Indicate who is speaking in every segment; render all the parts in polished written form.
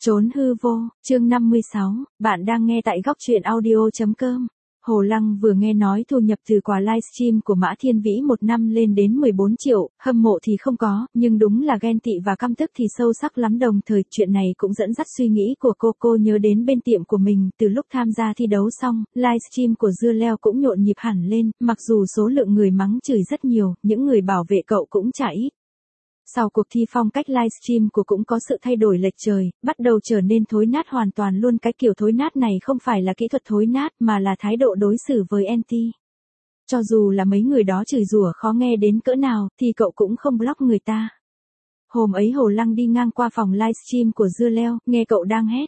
Speaker 1: Trốn hư vô, chương 56, bạn đang nghe tại góc truyện audio.com. Hồ Lăng vừa nghe nói thu nhập từ quà livestream của Mã Thiên Vĩ một năm lên đến 14 triệu, hâm mộ thì không có, nhưng đúng là ghen tị và căm tức thì sâu sắc lắm. Đồng thời chuyện này cũng dẫn dắt suy nghĩ của cô nhớ đến bên tiệm của mình, từ lúc tham gia thi đấu xong, livestream của Dưa Leo cũng nhộn nhịp hẳn lên, mặc dù số lượng người mắng chửi rất nhiều, những người bảo vệ cậu cũng chả ít. Sau cuộc thi phong cách livestream của cũng có sự thay đổi lệch trời, bắt đầu trở nên thối nát hoàn toàn luôn. Cái kiểu thối nát này không phải là kỹ thuật thối nát mà là thái độ đối xử với anti. Cho dù là mấy người đó chửi rủa khó nghe đến cỡ nào thì cậu cũng không block người ta. Hôm ấy Hồ Lăng đi ngang qua phòng livestream của Dưa Leo, nghe cậu đang hét.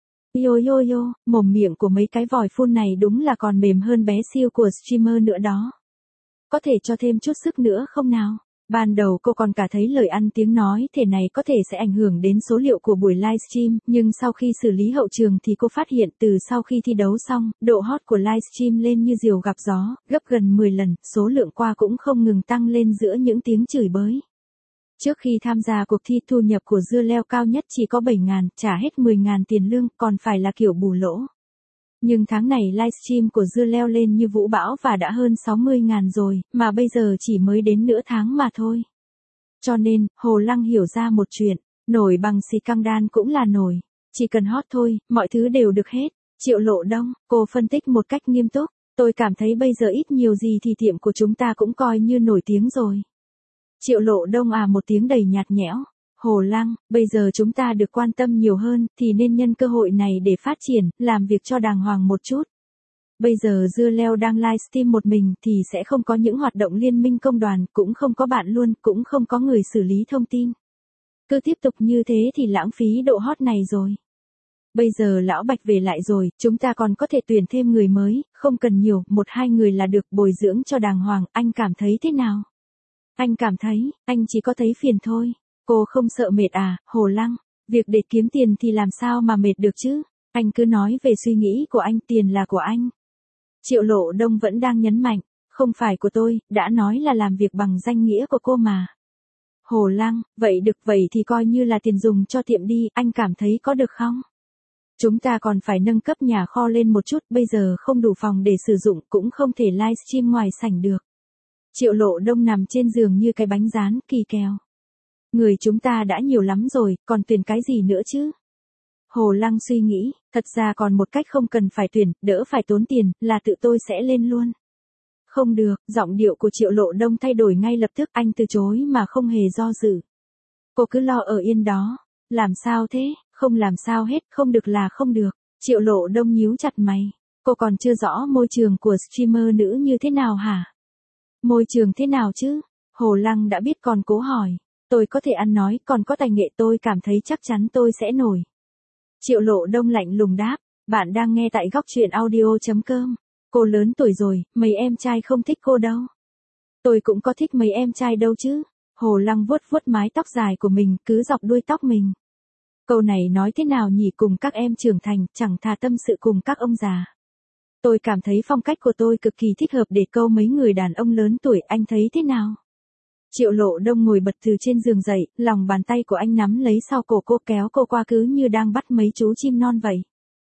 Speaker 1: Yo yo yo, mồm miệng của mấy cái vòi phun này đúng là còn mềm hơn bé siêu của streamer nữa đó. Có thể cho thêm chút sức nữa không nào? Ban đầu cô còn cả thấy lời ăn tiếng nói thể này có thể sẽ ảnh hưởng đến số liệu của buổi livestream, nhưng sau khi xử lý hậu trường thì cô phát hiện từ sau khi thi đấu xong, độ hot của livestream lên như diều gặp gió, gấp gần 10 lần, số lượng qua cũng không ngừng tăng lên giữa những tiếng chửi bới. Trước khi tham gia cuộc thi, thu nhập của Dưa Leo cao nhất chỉ có 7.000, trả hết 10.000 tiền lương, còn phải là kiểu bù lỗ. Nhưng tháng này livestream của Dưa Leo lên như vũ bão và đã hơn 60.000 rồi, mà bây giờ chỉ mới đến nửa tháng mà thôi. Cho nên, Hồ Lăng hiểu ra một chuyện, nổi bằng xì căng đan cũng là nổi. Chỉ cần hot thôi, mọi thứ đều được hết. Triệu Lộ Đông, cô phân tích một cách nghiêm túc, tôi cảm thấy bây giờ ít nhiều gì thì tiệm của chúng ta cũng coi như nổi tiếng rồi. Triệu Lộ Đông một tiếng đầy nhạt nhẽo. Hồ Lăng, bây giờ chúng ta được quan tâm nhiều hơn, thì nên nhân cơ hội này để phát triển, làm việc cho đàng hoàng một chút. Bây giờ Dưa Leo đang livestream một mình thì sẽ không có những hoạt động liên minh công đoàn, cũng không có bạn luôn, cũng không có người xử lý thông tin. Cứ tiếp tục như thế thì lãng phí độ hot này rồi. Bây giờ Lão Bạch về lại rồi, chúng ta còn có thể tuyển thêm người mới, không cần nhiều, 1-2 người là được, bồi dưỡng cho đàng hoàng, anh cảm thấy thế nào? Anh cảm thấy, anh chỉ có thấy phiền thôi. Cô không sợ mệt à, Hồ Lăng? Việc để kiếm tiền thì làm sao mà mệt được chứ? Anh cứ nói về suy nghĩ của anh, tiền là của anh. Triệu Lộ Đông vẫn đang nhấn mạnh, không phải của tôi, đã nói là làm việc bằng danh nghĩa của cô mà. Hồ Lăng, vậy được, vậy thì coi như là tiền dùng cho tiệm đi, anh cảm thấy có được không? Chúng ta còn phải nâng cấp nhà kho lên một chút, bây giờ không đủ phòng để sử dụng, cũng không thể livestream ngoài sảnh được. Triệu Lộ Đông nằm trên giường như cái bánh rán, kỳ kèo. Người chúng ta đã nhiều lắm rồi, còn tuyển cái gì nữa chứ? Hồ Lăng suy nghĩ, thật ra còn một cách không cần phải tuyển, đỡ phải tốn tiền, là tự tôi sẽ lên luôn. Không được, giọng điệu của Triệu Lộ Đông thay đổi ngay lập tức, anh từ chối mà không hề do dự. Cô cứ lo ở yên đó. Làm sao thế? Không làm sao hết, không được là không được. Triệu Lộ Đông nhíu chặt mày. Cô còn chưa rõ môi trường của streamer nữ như thế nào hả? Môi trường thế nào chứ? Hồ Lăng đã biết còn cố hỏi. Tôi có thể ăn nói, còn có tài nghệ, tôi cảm thấy chắc chắn tôi sẽ nổi. Triệu Lộ Đông lạnh lùng đáp, bạn đang nghe tại góc truyện audio.com. Cô lớn tuổi rồi, mấy em trai không thích cô đâu. Tôi cũng có thích mấy em trai đâu chứ. Hồ Lăng vuốt vuốt mái tóc dài của mình, cứ dọc đuôi tóc mình. Câu này nói thế nào nhỉ, cùng các em trưởng thành, chẳng thà tâm sự cùng các ông già. Tôi cảm thấy phong cách của tôi cực kỳ thích hợp để câu mấy người đàn ông lớn tuổi, anh thấy thế nào? Triệu Lộ Đông ngồi bật từ trên giường dậy, lòng bàn tay của anh nắm lấy sau cổ cô, kéo cô qua cứ như đang bắt mấy chú chim non vậy.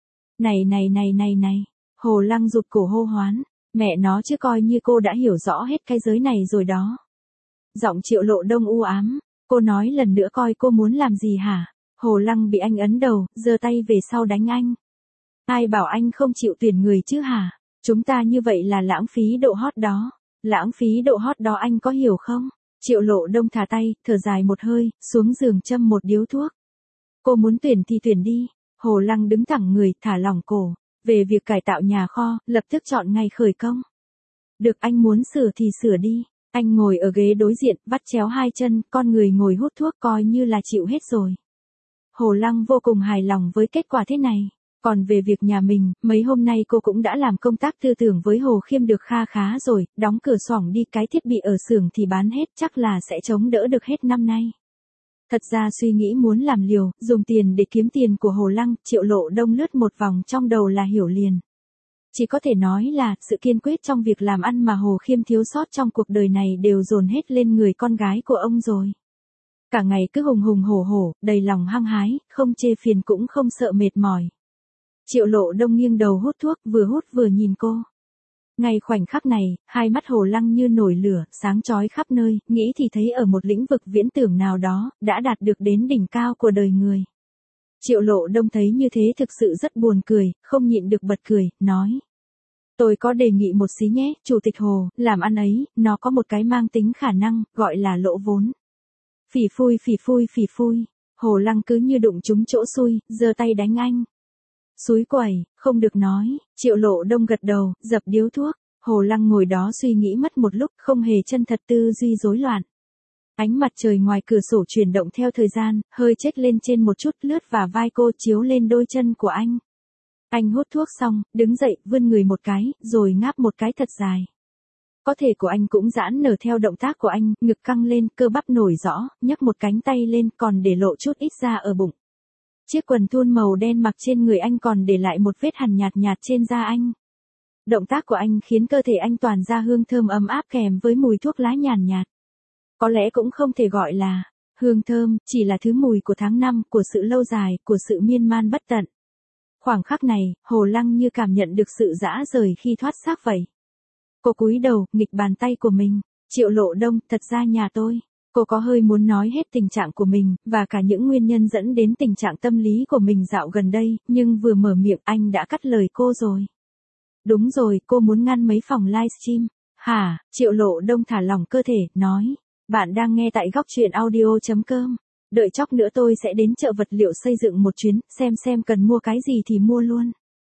Speaker 1: Này. Hồ Lăng rụt cổ hô hoán, mẹ nó chứ, coi như cô đã hiểu rõ hết cái giới này rồi đó. Giọng Triệu Lộ Đông u ám, cô nói lần nữa coi cô muốn làm gì hả? Hồ Lăng bị anh ấn đầu, giơ tay về sau đánh anh. Ai bảo anh không chịu tuyển người chứ hả? Chúng ta như vậy là lãng phí độ hot đó. Lãng phí độ hot đó anh có hiểu không? Triệu Lộ Đông thả tay, thở dài một hơi, xuống giường châm một điếu thuốc. Cô muốn tuyển thì tuyển đi. Hồ Lăng đứng thẳng người, thả lỏng cổ. Về việc cải tạo nhà kho, lập tức chọn ngày khởi công. Được, anh muốn sửa thì sửa đi. Anh ngồi ở ghế đối diện, vắt chéo hai chân, con người ngồi hút thuốc, coi như là chịu hết rồi. Hồ Lăng vô cùng hài lòng với kết quả thế này. Còn về việc nhà mình, mấy hôm nay cô cũng đã làm công tác tư tưởng với Hồ Khiêm được kha khá rồi, đóng cửa xoỏng đi, cái thiết bị ở xưởng thì bán hết, chắc là sẽ chống đỡ được hết năm nay. Thật ra suy nghĩ muốn làm liều, dùng tiền để kiếm tiền của Hồ Lăng, Triệu Lộ Đông lướt một vòng trong đầu là hiểu liền. Chỉ có thể nói là, sự kiên quyết trong việc làm ăn mà Hồ Khiêm thiếu sót trong cuộc đời này đều dồn hết lên người con gái của ông rồi. Cả ngày cứ hùng hùng hổ hổ, đầy lòng hăng hái, không chê phiền cũng không sợ mệt mỏi. Triệu Lộ Đông nghiêng đầu hút thuốc, vừa hút vừa nhìn cô. Ngay khoảnh khắc này, hai mắt Hồ Lăng như nổi lửa, sáng chói khắp nơi, nghĩ thì thấy ở một lĩnh vực viễn tưởng nào đó, đã đạt được đến đỉnh cao của đời người. Triệu Lộ Đông thấy như thế thực sự rất buồn cười, không nhịn được bật cười, nói. Tôi có đề nghị một xí nhé, Chủ tịch Hồ, làm ăn ấy, nó có một cái mang tính khả năng, gọi là lỗ vốn. Phỉ phui phỉ phui phỉ phui, Hồ Lăng cứ như đụng trúng chỗ xui, giơ tay đánh anh. Xúi quẩy, không được nói, Triệu Lộ Đông gật đầu, dập điếu thuốc, Hồ Lăng ngồi đó suy nghĩ mất một lúc, không hề chân thật, tư duy rối loạn. Ánh mặt trời ngoài cửa sổ chuyển động theo thời gian, hơi chếch lên trên một chút, lướt vào vai cô, chiếu lên đôi chân của anh. Anh hút thuốc xong, đứng dậy, vươn người một cái, rồi ngáp một cái thật dài. Có thể của anh cũng giãn nở theo động tác của anh, ngực căng lên, cơ bắp nổi rõ, nhấc một cánh tay lên, còn để lộ chút ít da ở bụng. Chiếc quần thun màu đen mặc trên người anh còn để lại một vết hằn nhạt nhạt trên da anh. Động tác của anh khiến cơ thể anh tỏa ra hương thơm ấm áp kèm với mùi thuốc lá nhàn nhạt. Có lẽ cũng không thể gọi là hương thơm, chỉ là thứ mùi của tháng năm, của sự lâu dài, của sự miên man bất tận. Khoảng khắc này, Hồ Lăng như cảm nhận được sự dã rời khi thoát xác vậy. Cô cúi đầu, nghịch bàn tay của mình. Triệu Lộ Đông, thật ra nhà tôi. Cô có hơi muốn nói hết tình trạng của mình, và cả những nguyên nhân dẫn đến tình trạng tâm lý của mình dạo gần đây, nhưng vừa mở miệng anh đã cắt lời cô rồi. Đúng rồi, cô muốn ngăn mấy phòng livestream. Hả? Triệu Lộ Đông thả lỏng cơ thể, nói. Bạn đang nghe tại góc truyện audio.com. Đợi chốc nữa tôi sẽ đến chợ vật liệu xây dựng một chuyến, xem cần mua cái gì thì mua luôn.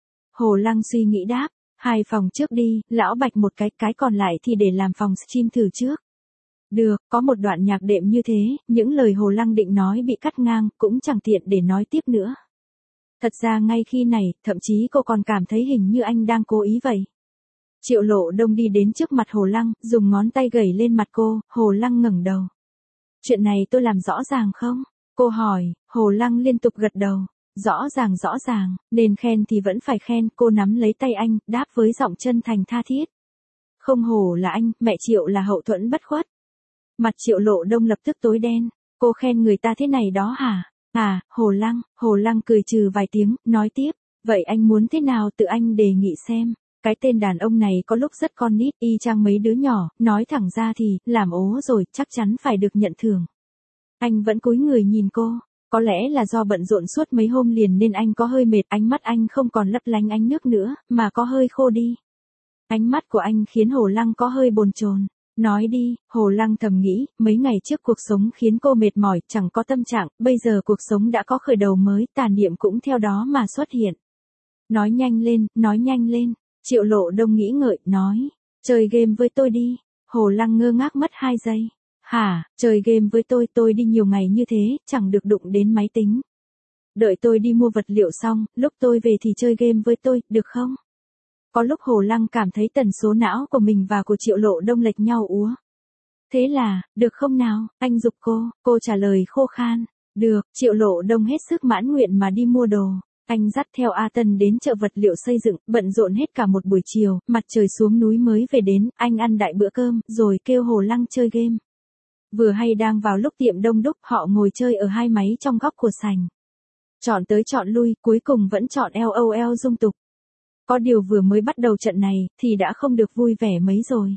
Speaker 1: Hồ Lăng suy nghĩ đáp. 2 phòng trước đi, lão Bạch một cái còn lại thì để làm phòng stream thử trước. Được, có một đoạn nhạc đệm như thế, những lời Hồ Lăng định nói bị cắt ngang, cũng chẳng tiện để nói tiếp nữa. Thật ra ngay khi này, thậm chí cô còn cảm thấy hình như anh đang cố ý vậy. Triệu Lộ Đông đi đến trước mặt Hồ Lăng, dùng ngón tay gẩy lên mặt cô, Hồ Lăng ngẩng đầu. Chuyện này tôi làm rõ ràng không? Cô hỏi, Hồ Lăng liên tục gật đầu. Rõ ràng, nên khen thì vẫn phải khen, cô nắm lấy tay anh, đáp với giọng chân thành tha thiết. Không hổ là anh, mẹ Triệu là hậu thuẫn bất khuất. Mặt Triệu Lộ Đông lập tức tối đen, cô khen người ta thế này đó hả? À, Hồ Lăng cười trừ vài tiếng, nói tiếp, vậy anh muốn thế nào tự anh đề nghị xem. Cái tên đàn ông này có lúc rất con nít, y chang mấy đứa nhỏ, nói thẳng ra thì, làm ố rồi, chắc chắn phải được nhận thưởng. Anh vẫn cúi người nhìn cô. Có lẽ là do bận rộn suốt mấy hôm liền nên anh có hơi mệt, ánh mắt anh không còn lấp lánh ánh nước nữa, mà có hơi khô đi. Ánh mắt của anh khiến Hồ Lăng có hơi bồn chồn. Nói đi, Hồ Lăng thầm nghĩ, mấy ngày trước cuộc sống khiến cô mệt mỏi, chẳng có tâm trạng, bây giờ cuộc sống đã có khởi đầu mới, tà niệm cũng theo đó mà xuất hiện. Nói nhanh lên, Triệu Lộ Đông nghĩ ngợi, nói, chơi game với tôi đi. Hồ Lăng ngơ ngác mất 2 giây. Hả, chơi game với tôi đi nhiều ngày như thế, chẳng được đụng đến máy tính. Đợi tôi đi mua vật liệu xong, lúc tôi về thì chơi game với tôi, được không? Có lúc Hồ Lăng cảm thấy tần số não của mình và của Triệu Lộ Đông lệch nhau úa. Thế là, được không nào, anh giục cô trả lời khô khan. Được, Triệu Lộ Đông hết sức mãn nguyện mà đi mua đồ. Anh dắt theo A Tân đến chợ vật liệu xây dựng, bận rộn hết cả một buổi chiều, mặt trời xuống núi mới về đến, anh ăn đại bữa cơm, rồi kêu Hồ Lăng chơi game. Vừa hay đang vào lúc tiệm đông đúc, họ ngồi chơi ở 2 máy trong góc của sảnh. Chọn tới chọn lui, cuối cùng vẫn chọn LOL dung tục. Có điều vừa mới bắt đầu trận này, thì đã không được vui vẻ mấy rồi.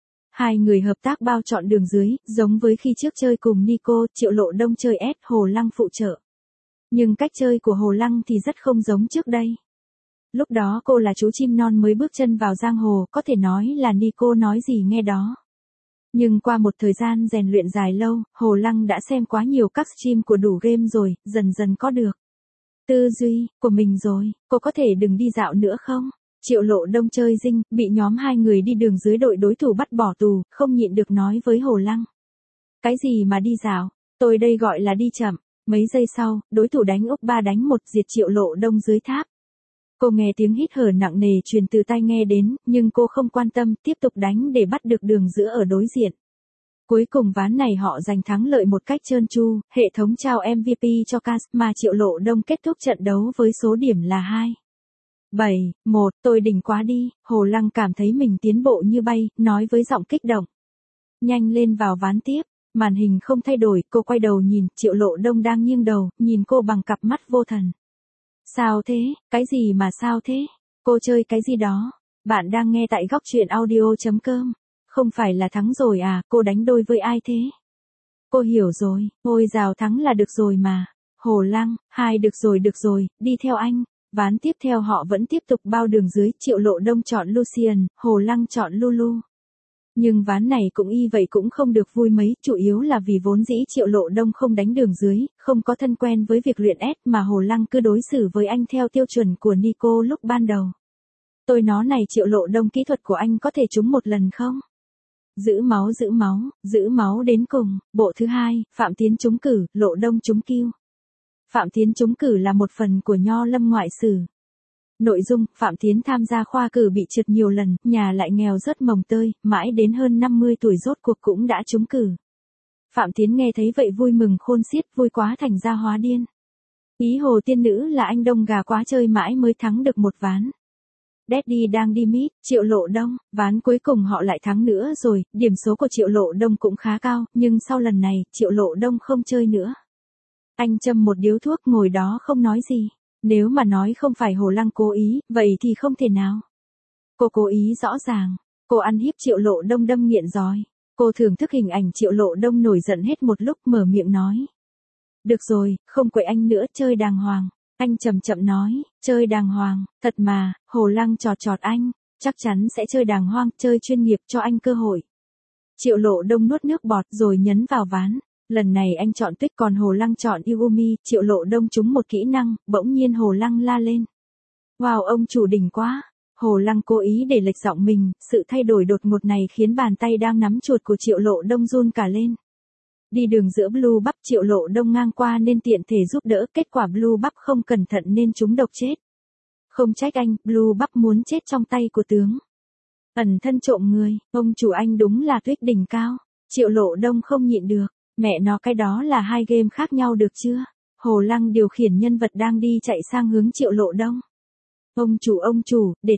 Speaker 1: 2 người hợp tác bao chọn đường dưới, giống với khi trước chơi cùng Nico, Triệu Lộ Đông chơi S, Hồ Lăng phụ trợ. Nhưng cách chơi của Hồ Lăng thì rất không giống trước đây. Lúc đó cô là chú chim non mới bước chân vào giang hồ, có thể nói là Nico nói gì nghe đó. Nhưng qua một thời gian rèn luyện dài lâu, Hồ Lăng đã xem quá nhiều các stream của đủ game rồi, dần dần có được tư duy của mình rồi. Cô có thể đừng đi dạo nữa không? Triệu Lộ Đông chơi dinh, bị nhóm 2 người đi đường dưới đội đối thủ bắt bỏ tù, không nhịn được nói với Hồ Lăng. Cái gì mà đi dạo, tôi đây gọi là đi chậm. Mấy giây sau, đối thủ đánh úp 3 đánh 1 diệt Triệu Lộ Đông dưới tháp. Cô nghe tiếng hít thở nặng nề truyền từ tai nghe đến, nhưng cô không quan tâm, tiếp tục đánh để bắt được đường giữa ở đối diện. Cuối cùng ván này họ giành thắng lợi một cách trơn tru, hệ thống trao MVP cho Cas, mà Triệu Lộ Đông kết thúc trận đấu với số điểm là 2-7-1, tôi đỉnh quá đi. Hồ Lăng cảm thấy mình tiến bộ như bay, nói với giọng kích động. Nhanh lên vào ván tiếp. Màn hình không thay đổi, cô quay đầu nhìn, Triệu Lộ Đông đang nghiêng đầu, nhìn cô bằng cặp mắt vô thần. Sao thế, cái gì mà sao thế? Cô chơi cái gì đó? Bạn đang nghe tại góc truyện audio.com. Không phải là thắng rồi à, cô đánh đôi với ai thế? Cô hiểu rồi, ôi rào thắng là được rồi mà. Hồ Lăng, hai được rồi, đi theo anh. Ván tiếp theo họ vẫn tiếp tục bao đường dưới, Triệu Lộ Đông chọn Lucian, Hồ Lăng chọn Lulu. Nhưng ván này cũng y vậy cũng không được vui mấy, chủ yếu là vì vốn dĩ Triệu Lộ Đông không đánh đường dưới, không có thân quen với việc luyện S mà Hồ Lăng cứ đối xử với anh theo tiêu chuẩn của Nico lúc ban đầu. Tôi nói này Triệu Lộ Đông, kỹ thuật của anh có thể trúng một lần không? Giữ máu đến cùng. Bộ thứ hai, Phạm Tiến trúng cử, Lộ Đông trúng kiêu. Phạm Tiến trúng cử là một phần của Nho Lâm ngoại sử. Nội dung, Phạm Tiến tham gia khoa cử bị trượt nhiều lần, nhà lại nghèo rất mồng tơi, mãi đến hơn 50 tuổi rốt cuộc cũng đã trúng cử. Phạm Tiến nghe thấy vậy vui mừng khôn xiết, vui quá thành ra hóa điên. Ý hồ tiên nữ là anh đông gà quá chơi mãi mới thắng được một ván. Daddy đang đi mít, Triệu Lộ Đông, ván cuối cùng họ lại thắng nữa rồi, điểm số của Triệu Lộ Đông cũng khá cao, nhưng sau lần này, Triệu Lộ Đông không chơi nữa. Anh châm một điếu thuốc ngồi đó không nói gì. Nếu mà nói không phải Hồ Lăng cố ý, vậy thì không thể nào. Cô cố ý rõ ràng. Cô ăn hiếp Triệu Lộ Đông đâm nghiện giỏi. Cô thưởng thức hình ảnh Triệu Lộ Đông nổi giận hết một lúc mở miệng nói. Được rồi, không quậy anh nữa, chơi đàng hoàng. Anh chậm chậm nói, chơi đàng hoàng, thật mà, Hồ Lăng chọt anh, chắc chắn sẽ chơi đàng hoàng, chơi chuyên nghiệp cho anh cơ hội. Triệu Lộ Đông nuốt nước bọt rồi nhấn vào ván. Lần này anh chọn Tuyết còn Hồ Lăng chọn Yumi, Triệu Lộ Đông trúng một kỹ năng, bỗng nhiên Hồ Lăng la lên. Wow, ông chủ đỉnh quá. Hồ Lăng cố ý để lệch giọng mình, sự thay đổi đột ngột này khiến bàn tay đang nắm chuột của Triệu Lộ Đông run cả lên. Đi đường giữa Blue Bắp, Triệu Lộ Đông ngang qua nên tiện thể giúp đỡ, kết quả Blue Bắp không cẩn thận nên trúng độc chết. Không trách anh, Blue Bắp muốn chết trong tay của tướng. Ẩn thân trộm người, ông chủ anh đúng là Tuyết đỉnh cao. Triệu Lộ Đông không nhịn được. Mẹ nó, cái đó là hai game khác nhau được chưa? Hồ Lăng điều khiển nhân vật đang đi chạy sang hướng Triệu Lộ Đông. Ông chủ, để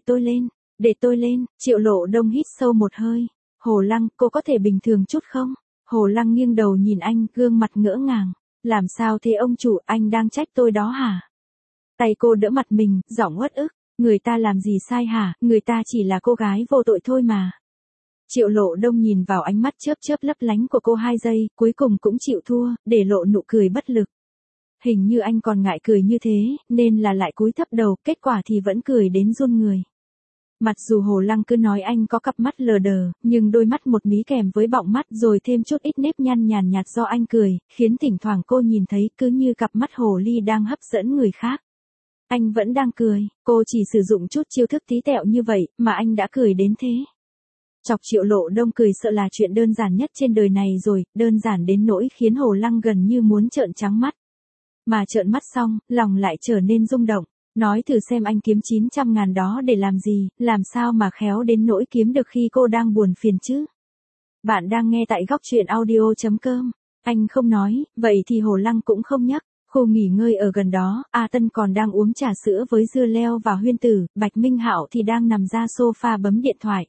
Speaker 1: tôi lên, Triệu Lộ Đông hít sâu một hơi. Hồ Lăng, cô có thể bình thường chút không? Hồ Lăng nghiêng đầu nhìn anh, gương mặt ngỡ ngàng. Làm sao thế ông chủ, anh đang trách tôi đó hả? Tay cô đỡ mặt mình, giọng uất ức. Người ta làm gì sai hả, người ta chỉ là cô gái vô tội thôi mà. Triệu Lộ Đông nhìn vào ánh mắt chớp lấp lánh của cô 2 giây, cuối cùng cũng chịu thua, để lộ nụ cười bất lực. Hình như anh còn ngại cười như thế, nên là lại cúi thấp đầu, kết quả thì vẫn cười đến run người. Mặc dù Hồ Lăng cứ nói anh có cặp mắt lờ đờ, nhưng đôi mắt một mí kèm với bọng mắt rồi thêm chút ít nếp nhăn nhàn nhạt do anh cười, khiến thỉnh thoảng cô nhìn thấy cứ như cặp mắt hồ ly đang hấp dẫn người khác. Anh vẫn đang cười, cô chỉ sử dụng chút chiêu thức tí tẹo như vậy, mà anh đã cười đến thế. Chọc Triệu Lộ Đông cười sợ là chuyện đơn giản nhất trên đời này rồi, đơn giản đến nỗi khiến Hồ Lăng gần như muốn trợn trắng mắt. Mà trợn mắt xong, lòng lại trở nên rung động. Nói thử xem anh kiếm 900.000 đó để làm gì, làm sao mà khéo đến nỗi kiếm được khi cô đang buồn phiền chứ. Bạn đang nghe tại góc truyện audio.com. Anh không nói, vậy thì Hồ Lăng cũng không nhắc. Khu nghỉ ngơi ở gần đó, A Tân còn đang uống trà sữa với dưa leo và huyên tử, Bạch Minh Hạo thì đang nằm ra sofa bấm điện thoại.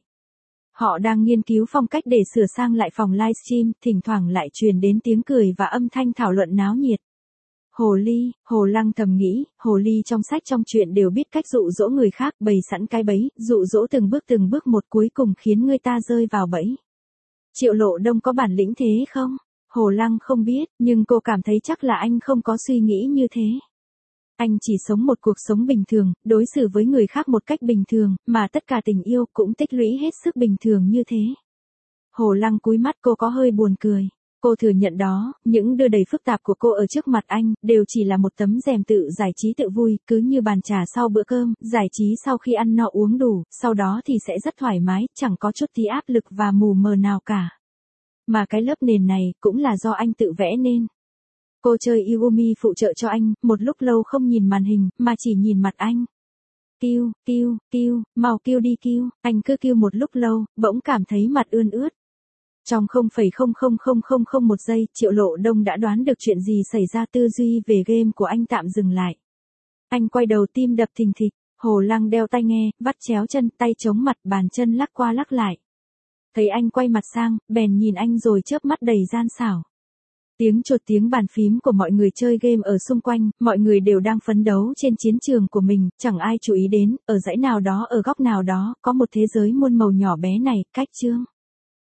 Speaker 1: Họ đang nghiên cứu phong cách để sửa sang lại phòng livestream, thỉnh thoảng lại truyền đến tiếng cười và âm thanh thảo luận náo nhiệt. Hồ Lăng thầm nghĩ, hồ ly trong sách trong truyện đều biết cách dụ dỗ người khác, bày sẵn cái bẫy, dụ dỗ từng bước một cuối cùng khiến người ta rơi vào bẫy. Triệu Lộ Đông có bản lĩnh thế không? Hồ Lăng không biết, nhưng cô cảm thấy chắc là anh không có suy nghĩ như thế. Anh chỉ sống một cuộc sống bình thường, đối xử với người khác một cách bình thường, mà tất cả tình yêu cũng tích lũy hết sức bình thường như thế. Hồ Lăng cúi mắt, cô có hơi buồn cười. Cô thừa nhận đó, những đưa đầy phức tạp của cô ở trước mặt anh, đều chỉ là một tấm rèm tự giải trí tự vui, cứ như bàn trà sau bữa cơm, giải trí sau khi ăn no uống đủ, sau đó thì sẽ rất thoải mái, chẳng có chút tí áp lực và mù mờ nào cả. Mà cái lớp nền này, cũng là do anh tự vẽ nên. Cô chơi Yumi phụ trợ cho anh, một lúc lâu không nhìn màn hình, mà chỉ nhìn mặt anh. Kêu, mau kêu đi kêu, anh cứ kêu một lúc lâu, bỗng cảm thấy mặt ươn ướt. Trong 0,00001 giây, Triệu Lộ Đông đã đoán được chuyện gì xảy ra, tư duy về game của anh tạm dừng lại. Anh quay đầu, tim đập thình thịch, Hồ Lăng đeo tai nghe, vắt chéo chân, tay chống mặt, bàn chân lắc qua lắc lại. Thấy anh quay mặt sang, bèn nhìn anh rồi chớp mắt đầy gian xảo. Tiếng chột tiếng bàn phím của mọi người chơi game ở xung quanh, mọi người đều đang phấn đấu trên chiến trường của mình, chẳng ai chú ý đến, ở dãy nào đó ở góc nào đó, có một thế giới muôn màu nhỏ bé này, cách Trương.